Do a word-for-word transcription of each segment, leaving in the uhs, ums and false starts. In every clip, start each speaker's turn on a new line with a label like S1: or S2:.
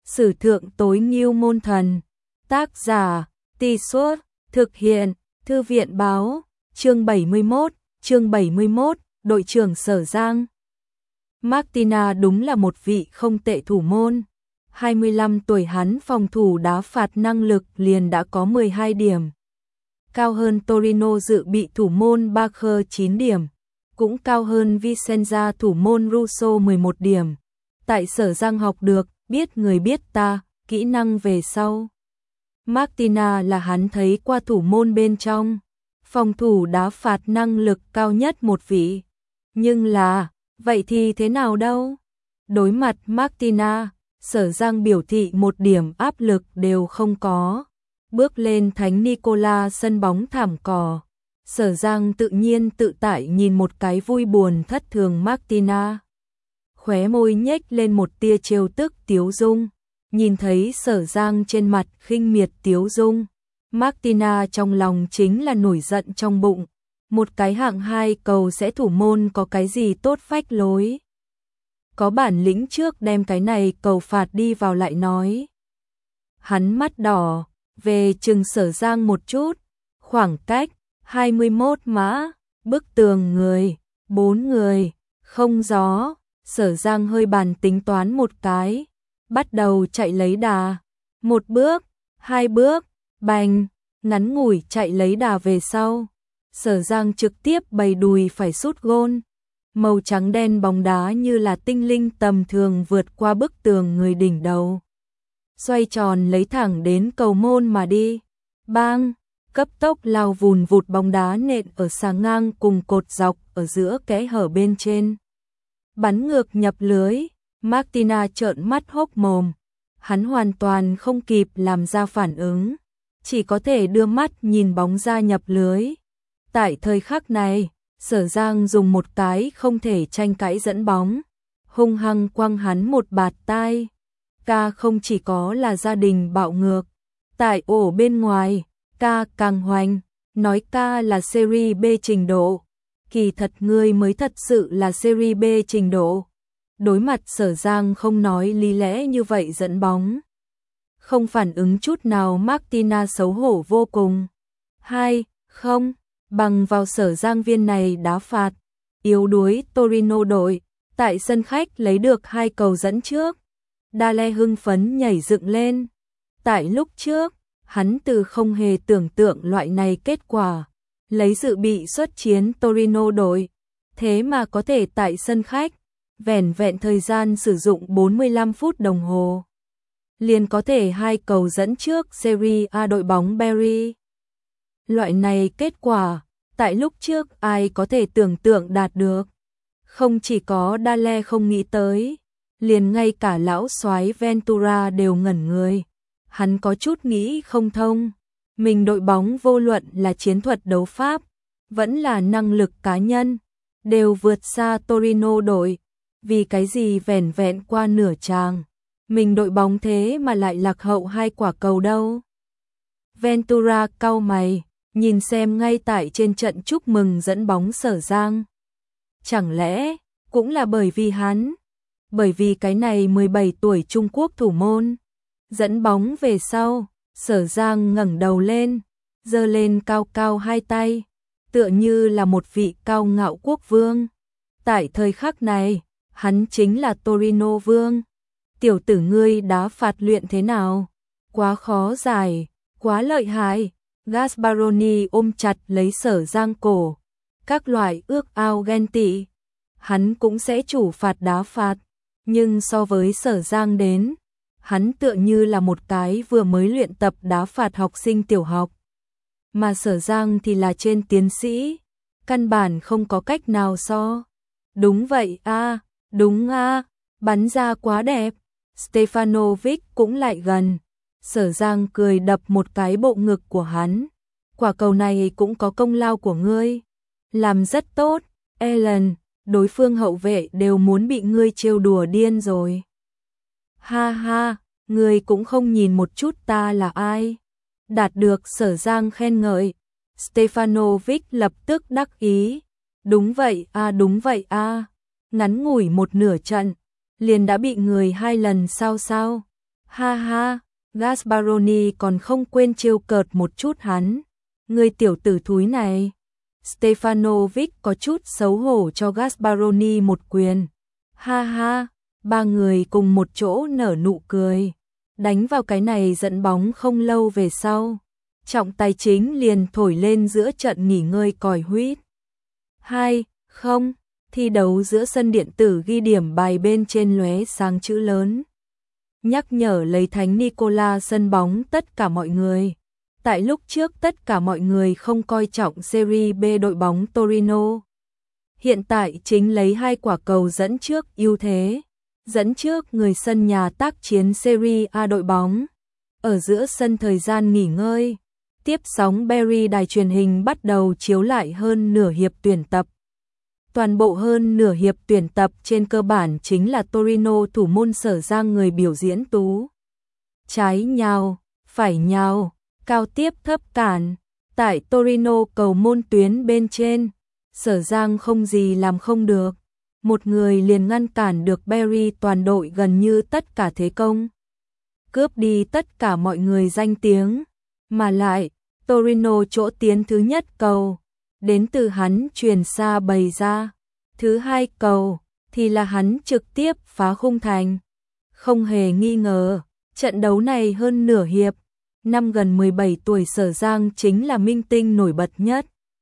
S1: Sử thượng tối ngưu môn thần. Tác giả, Tì Suốt, thực hiện, Thư viện báo, chương bảy mươi mốt, chương bảy mươi mốt, đội trưởng Sở Giang. Martina đúng là một vị không tệ thủ môn. hai mươi lăm tuổi hắn phòng thủ đá phạt năng lực liền đã có mười hai điểm. Cao hơn Torino dự bị thủ môn Barker chín điểm. Cũng cao hơn Vicenza thủ môn Russo mười một điểm. Tại Sở Giang học được, biết người biết ta, kỹ năng về sau. Martina là hắn thấy qua thủ môn bên trong. Phòng thủ đá phạt năng lực cao nhất một vị. Nhưng là, vậy thì thế nào đâu? Đối mặt Martina, Sở Giang biểu thị một điểm áp lực đều không có. Bước lên Thánh Nicola sân bóng thảm cỏ. Sở Giang tự nhiên tự tại nhìn một cái vui buồn thất thường Martina. Khóe môi nhếch lên một tia trêu tức tiếu dung. Nhìn thấy Sở Giang trên mặt khinh miệt tiếu dung. Martina trong lòng chính là nổi giận trong bụng. Một cái hạng hai cầu sẽ thủ môn có cái gì tốt phách lối. Có bản lĩnh trước đem cái này cầu phạt đi vào lại nói. Hắn mắt đỏ, về chừng Sở Giang một chút. Khoảng cách, hai mươi mốt mã, bức tường người, bốn người, không gió. Sở Giang hơi bàn tính toán một cái. Bắt đầu chạy lấy đà. Một bước, hai bước, bành, ngắn ngủi chạy lấy đà về sau. Sở Giang trực tiếp bày đùi phải sút gôn. Màu trắng đen bóng đá như là tinh linh tầm thường vượt qua bức tường người đỉnh đầu. Xoay tròn lấy thẳng đến cầu môn mà đi. Bang, cấp tốc lao vùn vụt bóng đá nện ở xà ngang cùng cột dọc ở giữa kẽ hở bên trên. Bắn ngược nhập lưới. Martina trợn mắt hốc mồm. Hắn hoàn toàn không kịp làm ra phản ứng. Chỉ có thể đưa mắt nhìn bóng ra nhập lưới. Tại thời khắc này, Sở Giang dùng một cái không thể tranh cãi dẫn bóng. Hung hăng quăng hắn một bạt tai. Ca không chỉ có là gia đình bạo ngược. Tại ổ bên ngoài, ca càng hoành. Nói ca là serie B trình độ. Kỳ thật ngươi mới thật sự là serie B trình độ. Đối mặt Sở Giang không nói lý lẽ như vậy dẫn bóng. Không phản ứng chút nào Martina xấu hổ vô cùng. Hai, không, bằng vào Sở Giang viên này đá phạt. Yếu đuối Torino đội, tại sân khách lấy được hai cầu dẫn trước. Dale hưng phấn nhảy dựng lên. Tại lúc trước, hắn từ không hề tưởng tượng loại này kết quả. Lấy dự bị xuất chiến Torino đội. Thế mà có thể tại sân khách. Vẻn vẹn thời gian sử dụng bốn mươi lăm phút đồng hồ. Liền có thể hai cầu dẫn trước Serie A đội bóng Berry. Loại này kết quả, tại lúc trước ai có thể tưởng tượng đạt được. Không chỉ có Dale không nghĩ tới, liền ngay cả lão soái Ventura đều ngẩn người. Hắn có chút nghĩ không thông. Mình đội bóng vô luận là chiến thuật đấu pháp, vẫn là năng lực cá nhân, đều vượt xa Torino đội. Vì cái gì vẻn vẹn qua nửa tràng, mình đội bóng thế mà lại lạc hậu hai quả cầu đâu. Ventura cau mày, nhìn xem ngay tại trên trận chúc mừng dẫn bóng Sở Giang. Chẳng lẽ, cũng là bởi vì hắn, bởi vì cái này mười bảy tuổi Trung Quốc thủ môn. Dẫn bóng về sau, Sở Giang ngẩng đầu lên, giơ lên cao cao hai tay, tựa như là một vị cao ngạo quốc vương. Tại thời khắc này, hắn chính là Torino vương. Tiểu tử ngươi đá phạt luyện thế nào? Quá khó giải, quá lợi hại. Gasparoni ôm chặt lấy Sở Giang cổ. Các loại ước ao ghen tị. Hắn cũng sẽ chủ phạt đá phạt. Nhưng so với Sở Giang đến, hắn tựa như là một cái vừa mới luyện tập đá phạt học sinh tiểu học. Mà Sở Giang thì là trên tiến sĩ. Căn bản không có cách nào so. Đúng vậy a à. Đúng a, à, bắn ra quá đẹp. Stefanovic cũng lại gần. Sở Giang cười đập một cái bộ ngực của hắn. Quả cầu này cũng có công lao của ngươi. Làm rất tốt, Ellen, đối phương hậu vệ đều muốn bị ngươi trêu đùa điên rồi. Ha ha, ngươi cũng không nhìn một chút ta là ai. Đạt được Sở Giang khen ngợi. Stefanovic lập tức đắc ý. Đúng vậy a à, đúng vậy a à. Ngắn ngủi một nửa trận, liền đã bị người hai lần sao sao. Ha ha, Gasparoni còn không quên trêu cợt một chút hắn. Người tiểu tử thúi này. Stefanovic có chút xấu hổ cho Gasparoni một quyền. Ha ha, ba người cùng một chỗ nở nụ cười. Đánh vào cái này dẫn bóng không lâu về sau. Trọng tài chính liền thổi lên giữa trận nghỉ ngơi còi huýt. Hai, không, thi đấu giữa sân điện tử ghi điểm bài bên trên lóe sáng chữ lớn. Nhắc nhở lấy Thánh Nicola sân bóng tất cả mọi người. Tại lúc trước tất cả mọi người không coi trọng Serie B đội bóng Torino. Hiện tại chính lấy hai quả cầu dẫn trước ưu thế. Dẫn trước người sân nhà tác chiến Serie A đội bóng. Ở giữa sân thời gian nghỉ ngơi, tiếp sóng Berry đài truyền hình bắt đầu chiếu lại hơn nửa hiệp tuyển tập. Toàn bộ hơn nửa hiệp tuyển tập trên cơ bản chính là Torino thủ môn Sở Giang người biểu diễn tú. Trái nhào, phải nhào, cao tiếp thấp cản. Tại Torino cầu môn tuyến bên trên, Sở Giang không gì làm không được. Một người liền ngăn cản được Berry toàn đội gần như tất cả thế công. Cướp đi tất cả mọi người danh tiếng. Mà lại, Torino chỗ tiến thứ nhất cầu, đến từ hắn truyền xa bày ra. Thứ hai cầu, thì là hắn trực tiếp phá khung thành. Không hề nghi ngờ, trận đấu này hơn nửa hiệp. Năm gần mười bảy tuổi Sở Giang chính là minh tinh nổi bật nhất.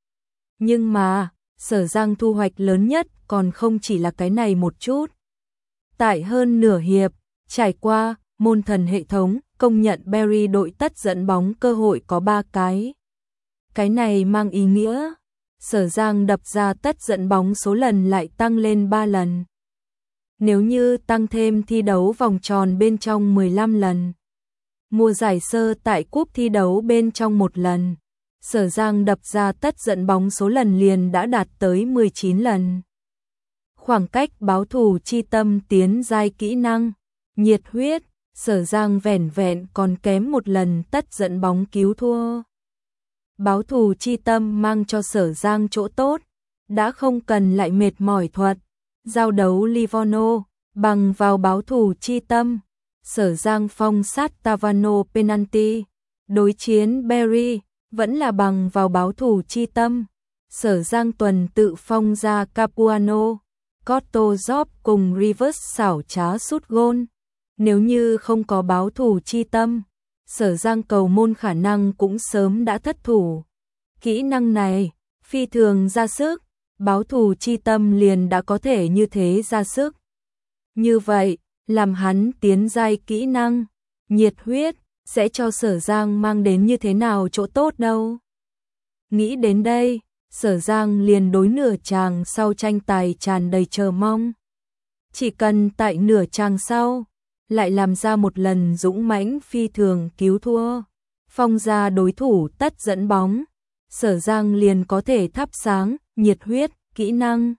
S1: Nhưng mà, Sở Giang thu hoạch lớn nhất còn không chỉ là cái này một chút. Tại hơn nửa hiệp, trải qua, môn thần hệ thống công nhận Berry đội tất dẫn bóng cơ hội có ba cái. Cái này mang ý nghĩa, Sở Giang đập ra tất dẫn bóng số lần lại tăng lên ba lần. Nếu như tăng thêm thi đấu vòng tròn bên trong mười lăm lần. Mùa giải sơ tại cúp thi đấu bên trong một lần. Sở Giang đập ra tất dẫn bóng số lần liền đã đạt tới mười chín lần. Khoảng cách báo thù chi tâm tiến giai kỹ năng, nhiệt huyết, Sở Giang vẻn vẹn còn kém một lần tất dẫn bóng cứu thua. Báo thù chi tâm mang cho Sở Giang chỗ tốt, đã không cần lại mệt mỏi thuật. Giao đấu Livorno, bằng vào báo thù chi tâm, Sở Giang phong sát Tavano penalty. Đối chiến Berry, vẫn là bằng vào báo thù chi tâm. Sở Giang tuần tự phong ra Capuano, Cotto Job cùng Rivers xảo trá sút gôn. Nếu như không có báo thù chi tâm, Sở Giang cầu môn khả năng cũng sớm đã thất thủ. Kỹ năng này, phi thường ra sức, báo thù chi tâm liền đã có thể như thế ra sức. Như vậy, làm hắn tiến giai kỹ năng, nhiệt huyết, sẽ cho Sở Giang mang đến như thế nào chỗ tốt đâu. Nghĩ đến đây, Sở Giang liền đối nửa chàng sau tranh tài tràn đầy chờ mong. Chỉ cần tại nửa chàng sau, lại làm ra một lần dũng mãnh phi thường cứu thua, phong ra đối thủ tất dẫn bóng, Sở Giang liền có thể thắp sáng, nhiệt huyết, kỹ năng.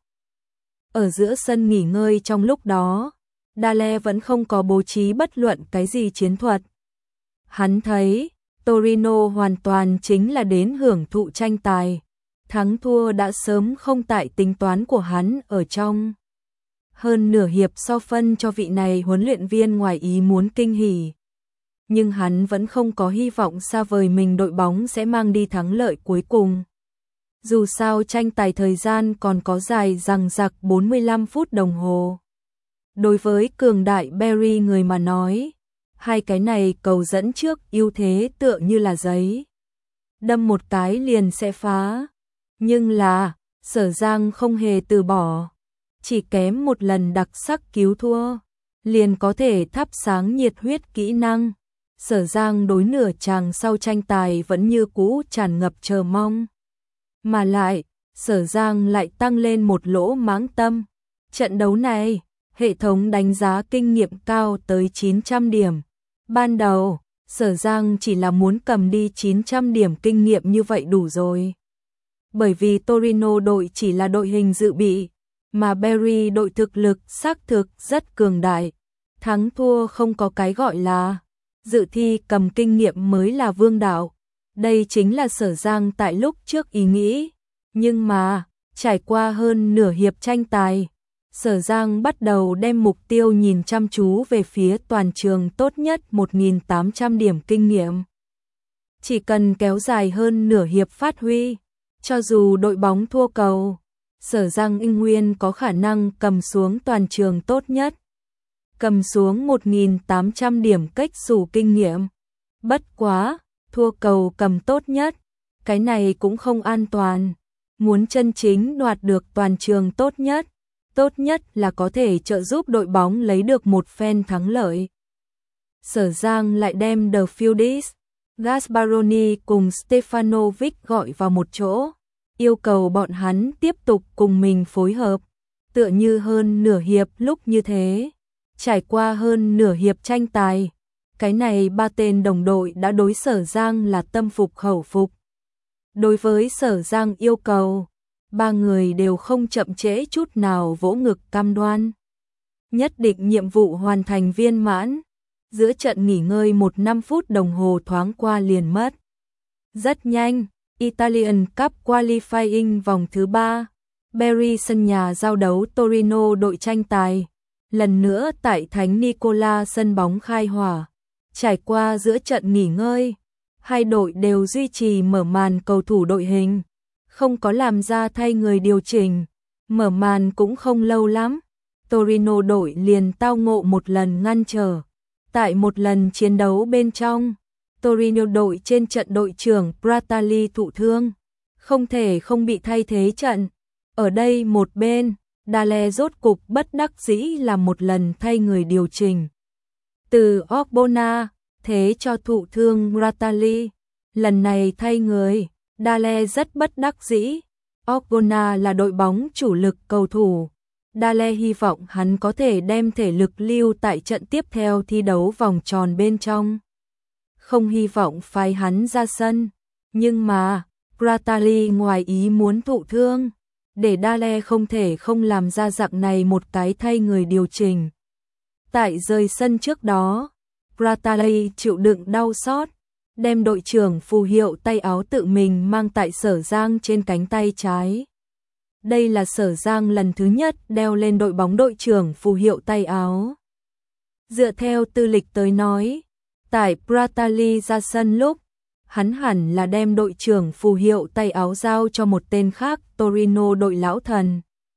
S1: Ở giữa sân nghỉ ngơi trong lúc đó, Dale vẫn không có bố trí bất luận cái gì chiến thuật. Hắn thấy, Torino hoàn toàn chính là đến hưởng thụ tranh tài. Thắng thua đã sớm không tại tính toán của hắn ở trong. Hơn nửa hiệp so phân cho vị này huấn luyện viên ngoài ý muốn kinh hỉ. Nhưng hắn vẫn không có hy vọng xa vời mình đội bóng sẽ mang đi thắng lợi cuối cùng. Dù sao tranh tài thời gian còn có dài dằng dặc bốn mươi lăm phút đồng hồ. Đối với cường đại Berry người mà nói, hai cái này cầu dẫn trước ưu thế tựa như là giấy. Đâm một cái liền sẽ phá. Nhưng là, Sở Giang không hề từ bỏ. Chỉ kém một lần đặc sắc cứu thua, liền có thể thắp sáng nhiệt huyết kỹ năng. Sở Giang đối nửa chàng sau tranh tài vẫn như cũ tràn ngập chờ mong. Mà lại, Sở Giang lại tăng lên một lỗ mãng tâm. Trận đấu này, hệ thống đánh giá kinh nghiệm cao tới chín trăm điểm. Ban đầu, Sở Giang chỉ là muốn cầm đi chín trăm điểm kinh nghiệm như vậy đủ rồi. Bởi vì Torino đội chỉ là đội hình dự bị, mà Berry đội thực lực xác thực rất cường đại. Thắng thua không có cái gọi là dự thi, cầm kinh nghiệm mới là vương đạo. Đây chính là Sở Giang tại lúc trước ý nghĩ. Nhưng mà, trải qua hơn nửa hiệp tranh tài, Sở Giang bắt đầu đem mục tiêu nhìn chăm chú về phía toàn trường tốt nhất một nghìn tám trăm điểm kinh nghiệm. Chỉ cần kéo dài hơn nửa hiệp phát huy, cho dù đội bóng thua cầu, Sở Giang y nguyên có khả năng cầm xuống toàn trường tốt nhất. Cầm xuống một nghìn tám trăm điểm cách xù kinh nghiệm. Bất quá, thua cầu cầm tốt nhất, cái này cũng không an toàn. Muốn chân chính đoạt được toàn trường tốt nhất, tốt nhất là có thể trợ giúp đội bóng lấy được một phen thắng lợi. Sở Giang lại đem The Fieldies, Gasparoni cùng Stefanovic gọi vào một chỗ, yêu cầu bọn hắn tiếp tục cùng mình phối hợp, tựa như hơn nửa hiệp lúc như thế. Trải qua hơn nửa hiệp tranh tài, cái này ba tên đồng đội đã đối Sở Giang là tâm phục khẩu phục. Đối với Sở Giang yêu cầu, ba người đều không chậm trễ chút nào vỗ ngực cam đoan. Nhất định nhiệm vụ hoàn thành viên mãn, giữa trận nghỉ ngơi một năm phút đồng hồ thoáng qua liền mất. Rất nhanh, Italian Cup Qualifying vòng thứ ba, Bari sân nhà giao đấu Torino đội tranh tài. Lần nữa tại Thánh Nicola sân bóng khai hỏa, trải qua giữa trận nghỉ ngơi, hai đội đều duy trì mở màn cầu thủ đội hình, không có làm ra thay người điều chỉnh, mở màn cũng không lâu lắm, Torino đội liền tao ngộ một lần ngăn trở. Tại một lần chiến đấu bên trong, Torino đội trên trận đội trưởng Pratali thụ thương, không thể không bị thay thế trận. Ở đây một bên, Dale rốt cục bất đắc dĩ làm một lần thay người điều chỉnh. Từ Ogbonna, thế cho thụ thương Pratali. Lần này thay người, Dale rất bất đắc dĩ. Ogbonna là đội bóng chủ lực cầu thủ. Dale hy vọng hắn có thể đem thể lực lưu tại trận tiếp theo thi đấu vòng tròn bên trong. Không hy vọng phái hắn ra sân. Nhưng mà, Pratali ngoài ý muốn thụ thương, để Dale không thể không làm ra dạng này một cái thay người điều chỉnh. Tại rời sân trước đó, Pratali chịu đựng đau xót, đem đội trưởng phù hiệu tay áo tự mình mang tại Sở Giang trên cánh tay trái. Đây là Sở Giang lần thứ nhất đeo lên đội bóng đội trưởng phù hiệu tay áo. Dựa theo tư lịch tới nói, tại Pratali ra sân lúc, hắn hẳn là đem đội trưởng phù hiệu tay áo giao cho một tên khác, Torino đội lão thần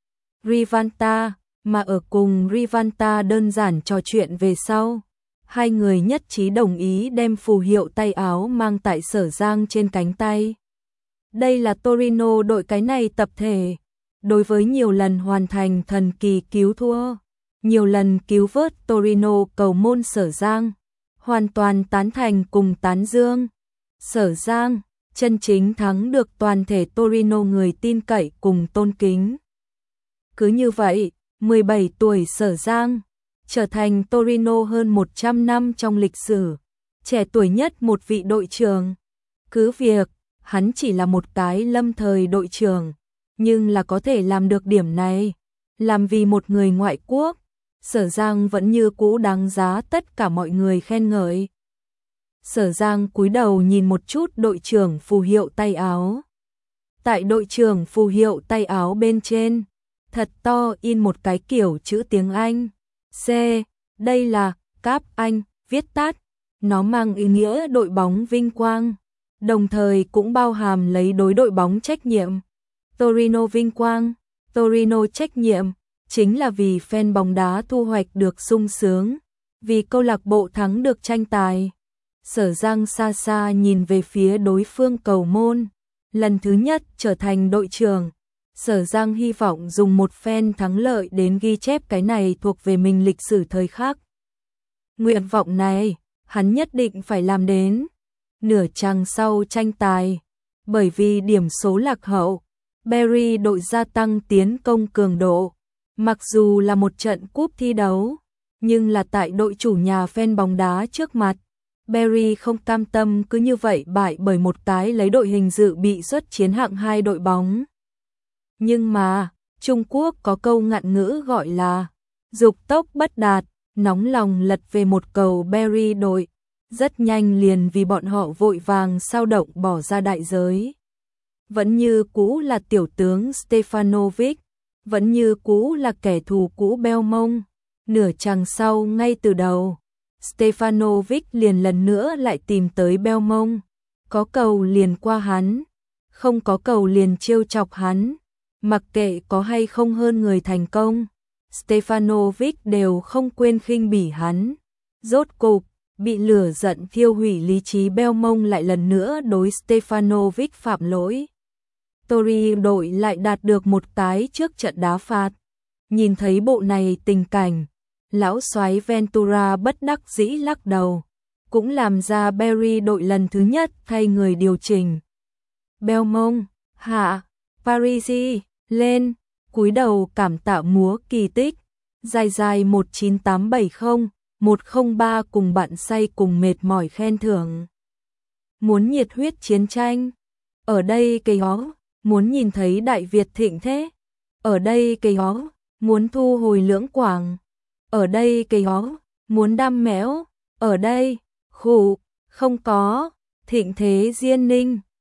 S1: Rivalta, mà ở cùng Rivalta đơn giản trò chuyện về sau. Hai người nhất trí đồng ý đem phù hiệu tay áo mang tại Sở Giang trên cánh tay. Đây là Torino đội cái này tập thể, đối với nhiều lần hoàn thành thần kỳ cứu thua, nhiều lần cứu vớt Torino cầu môn Sở Giang, hoàn toàn tán thành cùng tán dương. Sở Giang, chân chính thắng được toàn thể Torino người tin cậy cùng tôn kính. Cứ như vậy, mười bảy tuổi Sở Giang, trở thành Torino hơn một trăm năm trong lịch sử, trẻ tuổi nhất một vị đội trưởng. Cứ việc, hắn chỉ là một cái lâm thời đội trưởng, nhưng là có thể làm được điểm này, làm vì một người ngoại quốc, Sở Giang vẫn như cũ đáng giá tất cả mọi người khen ngợi. Sở Giang cúi đầu nhìn một chút đội trưởng phù hiệu tay áo. Tại đội trưởng phù hiệu tay áo bên trên, thật to in một cái kiểu chữ tiếng Anh. C, đây là Cup Anh, viết tắt. Nó mang ý nghĩa đội bóng vinh quang, đồng thời cũng bao hàm lấy đối đội bóng trách nhiệm. Torino vinh quang, Torino trách nhiệm, chính là vì fan bóng đá thu hoạch được sung sướng, vì câu lạc bộ thắng được tranh tài. Sở Giang xa xa nhìn về phía đối phương cầu môn, lần thứ nhất trở thành đội trưởng. Sở Giang hy vọng dùng một phen thắng lợi đến ghi chép cái này thuộc về mình lịch sử thời khắc. Nguyện vọng này, hắn nhất định phải làm đến. Nửa chặng sau tranh tài, bởi vì điểm số lạc hậu, Bari đội gia tăng tiến công cường độ. Mặc dù là một trận cúp thi đấu, nhưng là tại đội chủ nhà fan bóng đá trước mặt, Bari không cam tâm cứ như vậy bại bởi một cái lấy đội hình dự bị xuất chiến hạng hai đội bóng. Nhưng mà, Trung Quốc có câu ngạn ngữ gọi là dục tốc bất đạt, nóng lòng lật về một cầu Bari đội, rất nhanh liền vì bọn họ vội vàng sao động bỏ ra đại giới. Vẫn như cũ là tiểu tướng Stefanovic, vẫn như cũ là kẻ thù cũ Belmont. Nửa chặng sau ngay từ đầu, Stefanovic liền lần nữa lại tìm tới Belmont, có cầu liền qua hắn, không có cầu liền trêu chọc hắn, mặc kệ có hay không hơn người thành công, Stefanovic đều không quên khinh bỉ hắn. Rốt cục, bị lửa giận thiêu hủy lý trí Belmont lại lần nữa đối Stefanovic phạm lỗi. Tori đội lại đạt được một cái trước trận đá phạt. Nhìn thấy bộ này tình cảnh, lão soái Ventura bất đắc dĩ lắc đầu, cũng làm ra Barry đội lần thứ nhất thay người điều chỉnh. Belmont, hạ, Parisi, lên, cúi đầu cảm tạ múa kỳ tích, dài dài một chín tám bảy không, một không ba cùng bạn say cùng mệt mỏi khen thưởng. Muốn nhiệt huyết chiến tranh, ở đây cây ó, muốn nhìn thấy Đại Việt thịnh thế, ở đây cây ó, muốn thu hồi Lưỡng Quảng, ở đây cây ó, muốn đam mẽo, ở đây, khủ, không có, thịnh thế Diên Ninh.